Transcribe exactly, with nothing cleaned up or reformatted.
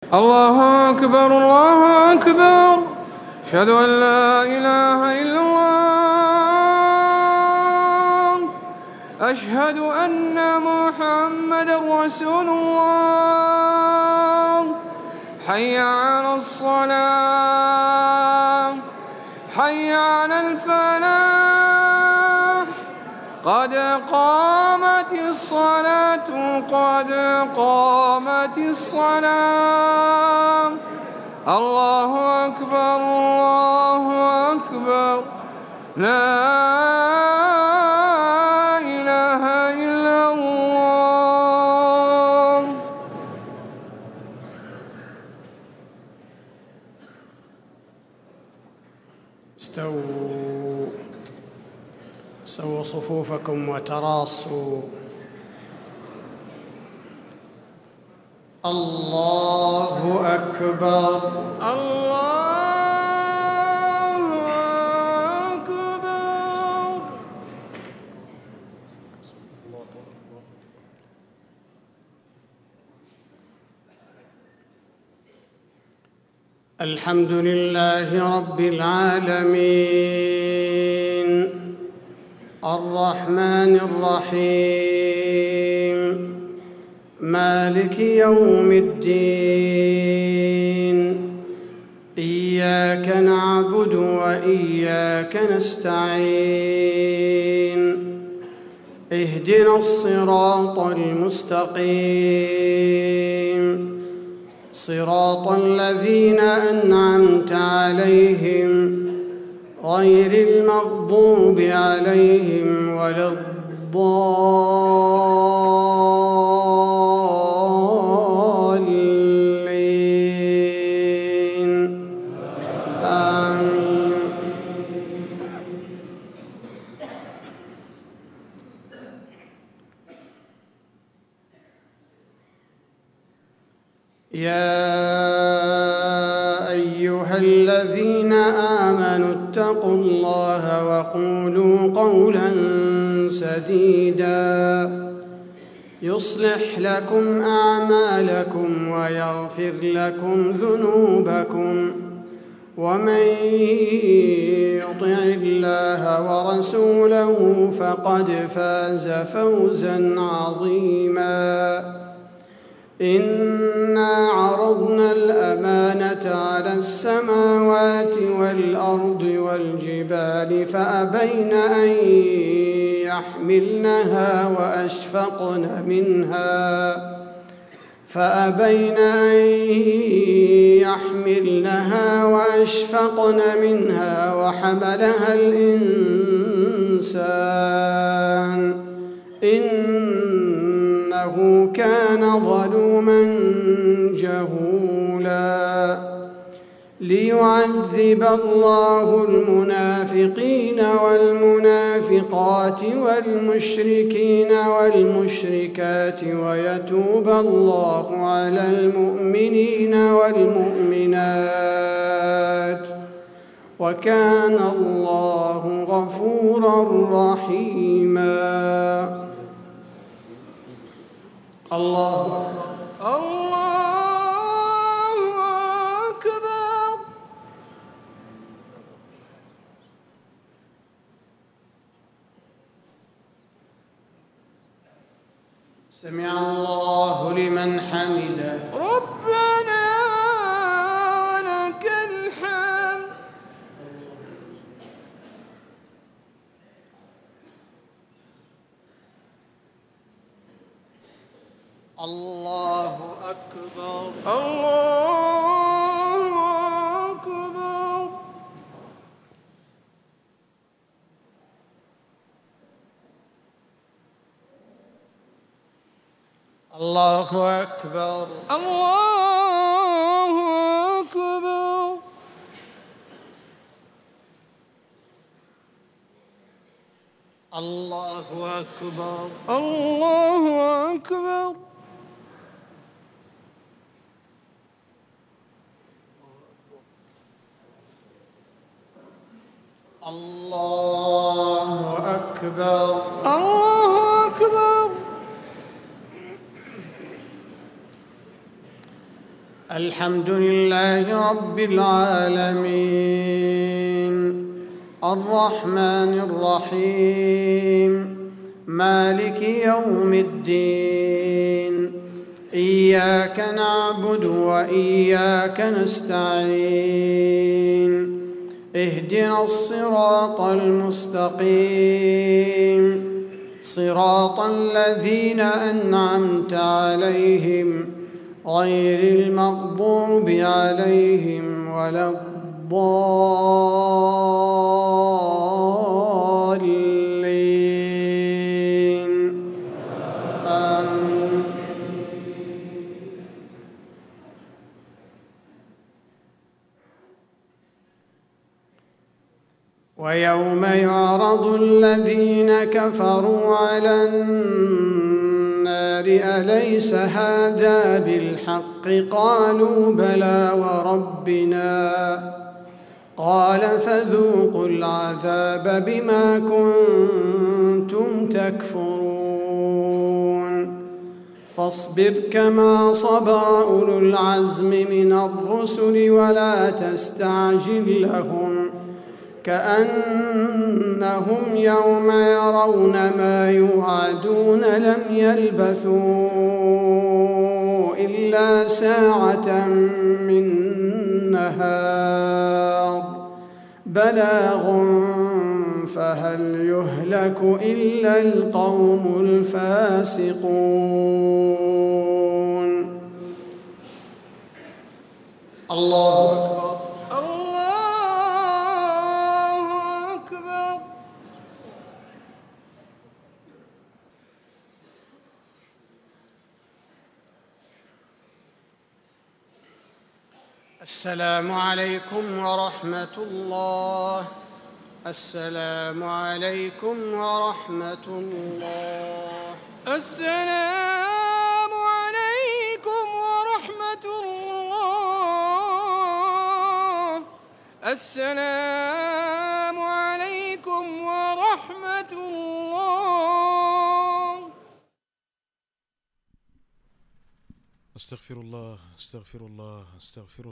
الله أكبر الله أكبر أشهد أن لا إله إلا الله أشهد أن محمدا رسول الله حي على الصلاة حي على الفلاح قد قامت الصلاة قد قامت الصلاة الله أكبر الله أكبر لا إله إلا الله. استووا سووا صفوفكم وتراصوا. الله أكبر الله أكبر. الحمد لله رب العالمين الرحمن الرحيم مالك يوم الدين إياك نعبد وإياك نستعين اهدنا الصراط المستقيم صراط الذين أنعمت عليهم غير المغضوب عليهم ولا الضالين آمين. يا أيها الذين آمنوا اتقوا الله وقولوا قولا سديدا يصلح لكم أعمالكم ويغفر لكم ذنوبكم ومن يطع الله ورسوله فقد فاز فوزا عظيما. إنا عرضنا الأمانة على السماوات والأرض والجبال فأبين أن يحملنها وأشفقن منها فأبين أن يحملنها وأشفقن منها وحملها الإنسان إنه كان ظلوما جهولا. ليعذب الله المنافقين والمنافقات والمشركين والمشركات ويتوب الله على المؤمنين والمؤمنات وكان الله غفورا رحيما. الله الله أكبر. سمع الله لمن حمده ربنا ولك الحمد. الله أكبر الله أكبر. الله أكبر الله أكبر. الله أكبر الله أكبر. الله أكبر الله أكبر. الحمد لله رب العالمين الرحمن الرحيم مالك يوم الدين إياك نعبد وإياك نستعين اهدنا الصراط المستقيم صراط الذين أنعمت عليهم غير المغضوب عليهم ولا الضالين آمين. ويوم يعرض الذين كفروا على النار أليس هذا بالحق قالوا بلى وربنا قال فذوقوا العذاب بما كنتم تكفرون فاصبر كما صبر أولو العزم من الرسل ولا تستعجل لهم كأنهم يوم يرون ما يوعدون لم يلبثوا إلا ساعة من نهار بلاغ فهل يهلك إلا القوم الفاسقون. الله أكبر. السلام عليكم ورحمة الله. السلام عليكم ورحمة الله. السلام عليكم ورحمة الله. السلام عليكم ورحمة الله. استغفر الله استغفر الله استغفر